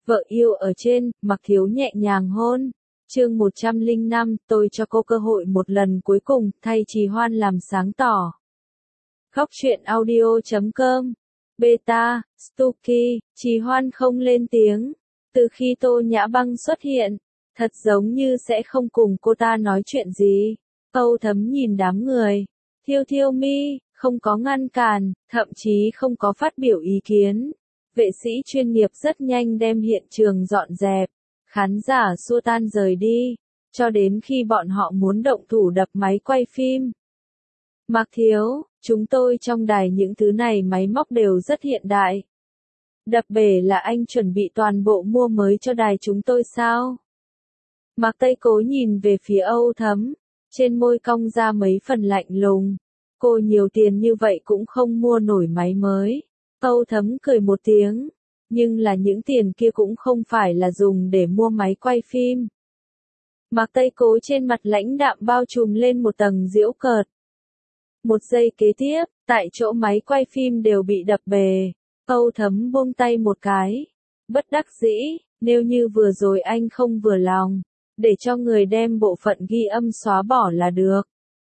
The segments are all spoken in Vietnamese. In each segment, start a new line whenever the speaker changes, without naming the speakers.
Vợ yêu ở trên, Mạc Thiếu nhẹ nhàng hôn. Chương 105, tôi cho cô cơ hội một lần cuối cùng, thay Trì Hoan làm sáng tỏ. Khóc chuyện audio.com. Beta, Stuky, Trì Hoan không lên tiếng. Từ khi Tô Nhã Băng xuất hiện, thật giống như sẽ không cùng cô ta nói chuyện gì. Âu Thấm nhìn đám người. Thiêu Thiêu Mi, không có ngăn cản, thậm chí không có phát biểu ý kiến. Vệ sĩ chuyên nghiệp rất nhanh đem hiện trường dọn dẹp. Khán giả xua tan rời đi, cho đến khi bọn họ muốn động thủ đập máy quay phim. Mạc Thiếu, chúng tôi trong đài những thứ này máy móc đều rất hiện đại. Đập bể là anh chuẩn bị toàn bộ mua mới cho đài chúng tôi sao? Mạc Tây Cố nhìn về phía Âu Thấm, trên môi cong ra mấy phần lạnh lùng. Cô nhiều tiền như vậy cũng không mua nổi máy mới. Âu Thấm cười một tiếng, nhưng là những tiền kia cũng không phải là dùng để mua máy quay phim. Mạc Tây Cố trên mặt lãnh đạm bao trùm lên một tầng giễu cợt. Một giây kế tiếp, tại chỗ máy quay phim đều bị đập bể. Âu Thấm buông tay một cái. Bất đắc dĩ, nếu như vừa rồi anh không vừa lòng, để cho người đem bộ phận ghi âm xóa bỏ là được.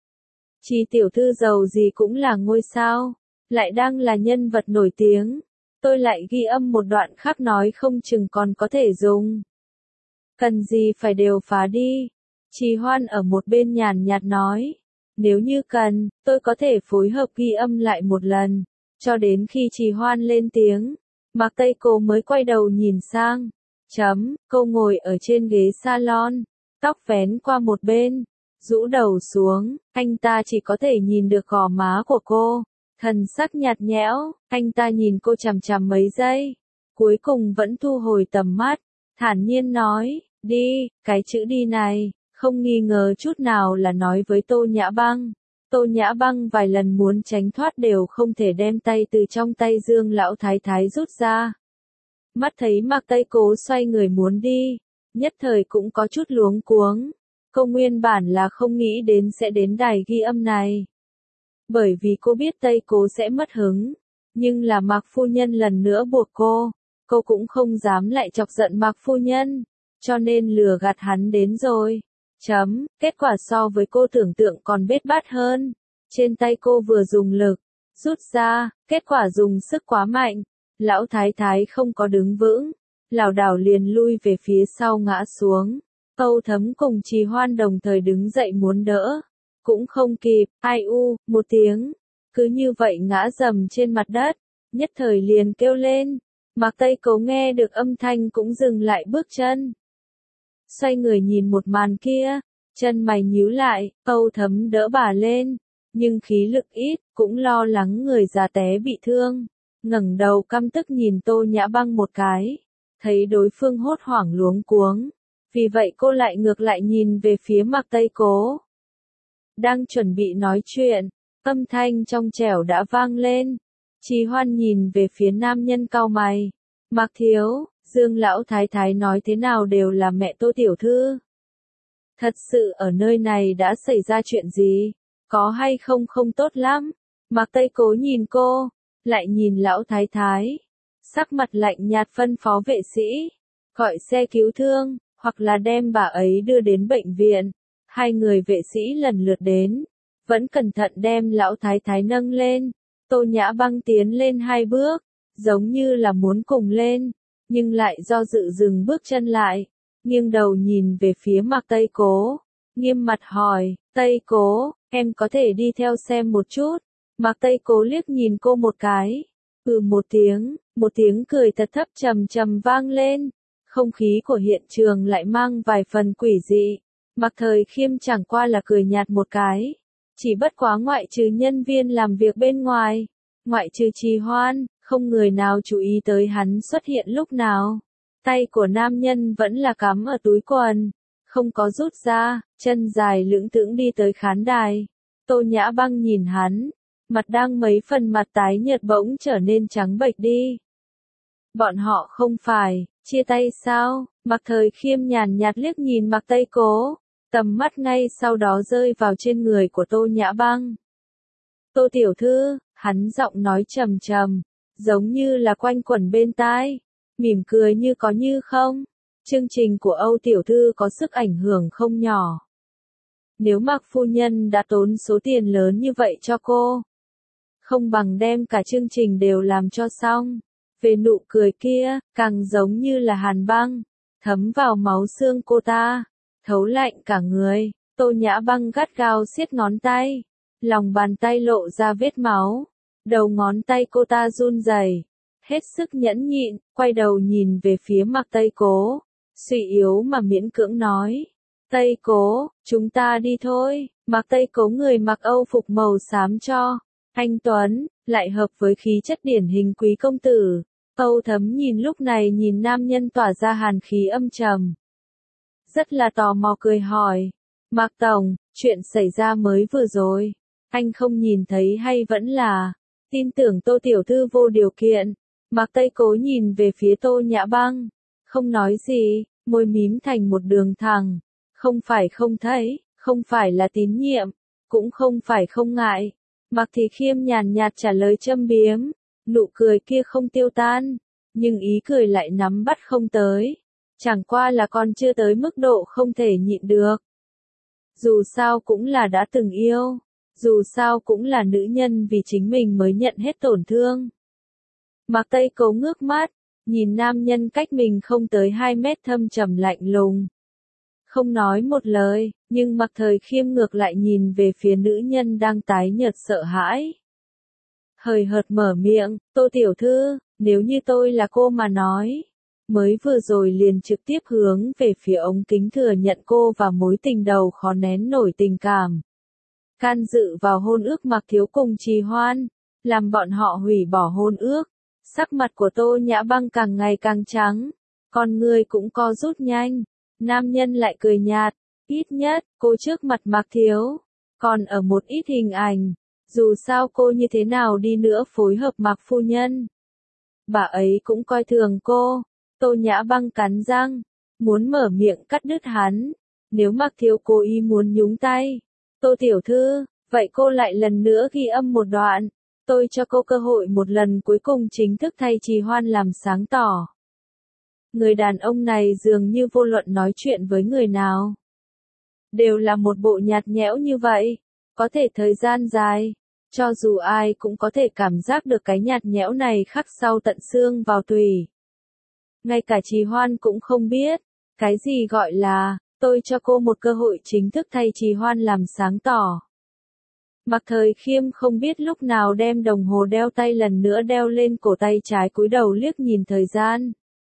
Chỉ tiểu thư giàu gì cũng là ngôi sao, lại đang là nhân vật nổi tiếng. Tôi lại ghi âm một đoạn khác nói không chừng còn có thể dùng. Cần gì phải đều phá đi. Trì Hoan ở một bên nhàn nhạt nói. Nếu như cần, tôi có thể phối hợp ghi âm lại một lần. Cho đến khi Trì Hoan lên tiếng, Mạc Tây Cố mới quay đầu nhìn sang. Cô ngồi ở trên ghế salon, tóc vén qua một bên, rũ đầu xuống, anh ta chỉ có thể nhìn được gò má của cô. Thần sắc nhạt nhẽo, anh ta nhìn cô chằm chằm mấy giây, cuối cùng vẫn thu hồi tầm mắt, thản nhiên nói, đi, cái chữ đi này, không nghi ngờ chút nào là nói với Tô Nhã Băng. Tô Nhã Băng vài lần muốn tránh thoát đều không thể đem tay từ trong tay Dương lão thái thái rút ra. Mắt thấy Mạc Tây Cố xoay người muốn đi, nhất thời cũng có chút luống cuống. Cô nguyên bản là không nghĩ đến sẽ đến đài ghi âm này. Bởi vì cô biết Tây Cố sẽ mất hứng, nhưng là Mạc phu nhân lần nữa buộc cô cũng không dám lại chọc giận Mạc phu nhân, cho nên lừa gạt hắn đến rồi. Kết quả so với cô tưởng tượng còn bết bát hơn. Trên tay cô vừa dùng lực, rút ra, kết quả dùng sức quá mạnh. Lão thái thái không có đứng vững, lảo đảo liền lui về phía sau ngã xuống. Âu Thấm cùng Trì Hoan đồng thời đứng dậy muốn đỡ. Cũng không kịp, ai u, một tiếng. Cứ như vậy ngã rầm trên mặt đất, nhất thời liền kêu lên. Mạc Tây Cố nghe được âm thanh cũng dừng lại bước chân. Xoay người nhìn một màn kia, chân mày nhíu lại, Âu Thấm đỡ bà lên, nhưng khí lực ít, cũng lo lắng người già té bị thương. Ngẩng đầu căm tức nhìn Tô Nhã Băng một cái, thấy đối phương hốt hoảng luống cuống, vì vậy cô lại ngược lại nhìn về phía Mạc Tây Cố. Đang chuẩn bị nói chuyện, âm thanh trong trẻo đã vang lên. Trì Hoan nhìn về phía nam nhân cau mày. Mạc Thiếu, Dương lão thái thái nói thế nào đều là mẹ Tô tiểu thư. Thật sự ở nơi này đã xảy ra chuyện gì? Có hay không không tốt lắm. Mạc Tây Cố nhìn cô, lại nhìn lão thái thái. Sắc mặt lạnh nhạt phân phó vệ sĩ, gọi xe cứu thương, hoặc là đem bà ấy đưa đến bệnh viện. Hai người vệ sĩ lần lượt đến, vẫn cẩn thận đem lão thái thái nâng lên. Tô Nhã Băng tiến lên hai bước, giống như là muốn cùng lên, nhưng lại do dự dừng bước chân lại, nghiêng đầu nhìn về phía Mạc Tây Cố, nghiêm mặt hỏi, Tây Cố, em có thể đi theo xem một chút. Mạc Tây Cố liếc nhìn cô một cái, một tiếng cười thật thấp trầm trầm vang lên, không khí của hiện trường lại mang vài phần quỷ dị. Mạc Thời Khiêm chẳng qua là cười nhạt một cái, chỉ bất quá ngoại trừ nhân viên làm việc bên ngoài, ngoại trừ Trì Hoan, không người nào chú ý tới hắn xuất hiện lúc nào. Tay của nam nhân vẫn là cắm ở túi quần, không có rút ra, chân dài lững thững đi tới khán đài. Tô Nhã Băng nhìn hắn, mặt đang mấy phần mặt tái nhợt bỗng trở nên trắng bệch đi. Bọn họ không phải chia tay sao? Mạc Thời Khiêm nhàn nhạt liếc nhìn Mạc Tây Cố, tầm mắt ngay sau đó rơi vào trên người của Tô Nhã Băng. Tô tiểu thư, hắn giọng nói trầm trầm, giống như là quanh quẩn bên tai. mỉm cười như có như không. Chương trình của Âu tiểu thư có sức ảnh hưởng không nhỏ. Nếu Mạc phu nhân đã tốn số tiền lớn như vậy cho cô, không bằng đem cả chương trình đều làm cho xong. Về nụ cười kia, càng giống như là hàn băng, thấm vào máu xương cô ta, thấu lạnh cả người. Tô Nhã Băng gắt gao siết ngón tay, lòng bàn tay lộ ra vết máu, đầu ngón tay cô ta run rẩy, hết sức nhẫn nhịn, quay đầu nhìn về phía Mạc Tây Cố, suy yếu mà miễn cưỡng nói. Tây Cố, chúng ta đi thôi. Mạc Tây Cố người mặc Âu phục màu xám cho, anh tuấn, lại hợp với khí chất điển hình quý công tử. Âu Thấm nhìn lúc này nhìn nam nhân tỏa ra hàn khí âm trầm. Rất là tò mò cười hỏi. Mạc Tổng, chuyện xảy ra mới vừa rồi, anh không nhìn thấy hay vẫn là, tin tưởng Tô tiểu thư vô điều kiện. Mạc Tây Cố nhìn về phía Tô Nhã Băng, không nói gì, môi mím thành một đường thẳng. Không phải không thấy, không phải là tín nhiệm, cũng không phải không ngại. Mạc Thị Khiêm nhàn nhạt trả lời châm biếm, nụ cười kia không tiêu tan, nhưng ý cười lại nắm bắt không tới. Chẳng qua là còn chưa tới mức độ không thể nhịn được. Dù sao cũng là đã từng yêu, dù sao cũng là nữ nhân vì chính mình mới nhận hết tổn thương. Mạc Tây Cố ngước mắt, nhìn nam nhân cách mình không tới 2 mét thâm trầm lạnh lùng. Không nói một lời, nhưng Mạc Thời Khiêm ngược lại nhìn về phía nữ nhân đang tái nhợt sợ hãi. Hời hợt mở miệng, Tô tiểu thư, nếu như tôi là cô mà nói, mới vừa rồi liền trực tiếp hướng về phía ống kính thừa nhận cô và mối tình đầu khó nén nổi tình cảm. Can dự vào hôn ước Mạc Thiếu cùng Trì Hoan, làm bọn họ hủy bỏ hôn ước. Sắc mặt của Tô Nhã Băng càng ngày càng trắng, con người cũng co rút nhanh. Nam nhân lại cười nhạt, ít nhất, cô trước mặt Mạc Thiếu, còn ở một ít hình ảnh, dù sao cô như thế nào đi nữa phối hợp Mạc phu nhân. Bà ấy cũng coi thường cô. Tô Nhã Băng cắn răng, muốn mở miệng cắt đứt hắn. Nếu Mạc Thiếu cố ý muốn nhúng tay, Tô tiểu thư, vậy cô lại lần nữa ghi âm một đoạn. Tôi cho cô cơ hội một lần cuối cùng chính thức thay Trì Hoan làm sáng tỏ. Người đàn ông này dường như vô luận nói chuyện với người nào, đều là một bộ nhạt nhẽo như vậy. Có thể thời gian dài, cho dù ai cũng có thể cảm giác được cái nhạt nhẽo này khắc sâu tận xương vào tủy. Ngay cả Trì Hoan cũng không biết, cái gì gọi là, tôi cho cô một cơ hội chính thức thay Trì Hoan làm sáng tỏ. Mạc Thời Khiêm không biết lúc nào đem đồng hồ đeo tay lần nữa đeo lên cổ tay trái, cúi đầu liếc nhìn thời gian.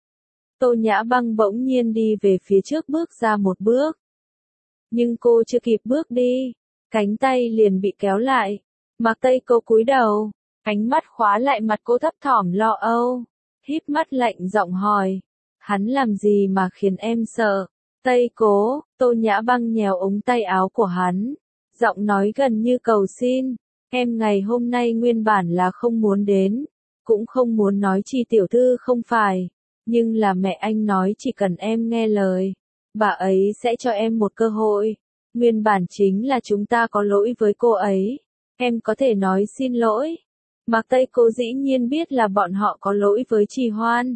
Tô Nhã Băng bỗng nhiên đi về phía trước bước ra một bước. Nhưng cô chưa kịp bước đi, cánh tay liền bị kéo lại. Mạc Tây Cố cúi đầu, ánh mắt khóa lại mặt cô thấp thỏm lo âu, híp mắt lạnh giọng hỏi, hắn làm gì mà khiến em sợ? Tây Cố, Tô Nhã Băng nhéo ống tay áo của hắn, giọng nói gần như cầu xin, em ngày hôm nay nguyên bản là không muốn đến, cũng không muốn nói Chi tiểu thư không phải, nhưng là mẹ anh nói chỉ cần em nghe lời, bà ấy sẽ cho em một cơ hội. Nguyên bản chính là chúng ta có lỗi với cô ấy, em có thể nói xin lỗi. Mạc Tây Cố dĩ nhiên biết là bọn họ có lỗi với Trì Hoan.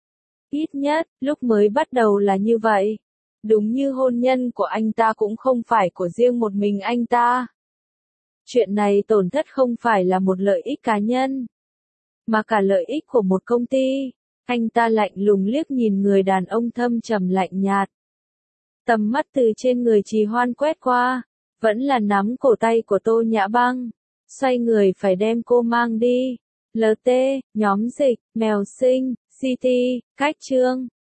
Ít nhất, lúc mới bắt đầu là như vậy. Đúng như hôn nhân của anh ta cũng không phải của riêng một mình anh ta. Chuyện này tổn thất không phải là một lợi ích cá nhân, mà cả lợi ích của một công ty. Anh ta lạnh lùng liếc nhìn người đàn ông thâm trầm lạnh nhạt. Tầm mắt từ trên người Trì Hoan quét qua, vẫn là nắm cổ tay của Tô Nhã Băng. Xoay người phải đem cô mang đi. LT, nhóm dịch, mèo sinh, CT, cách chương.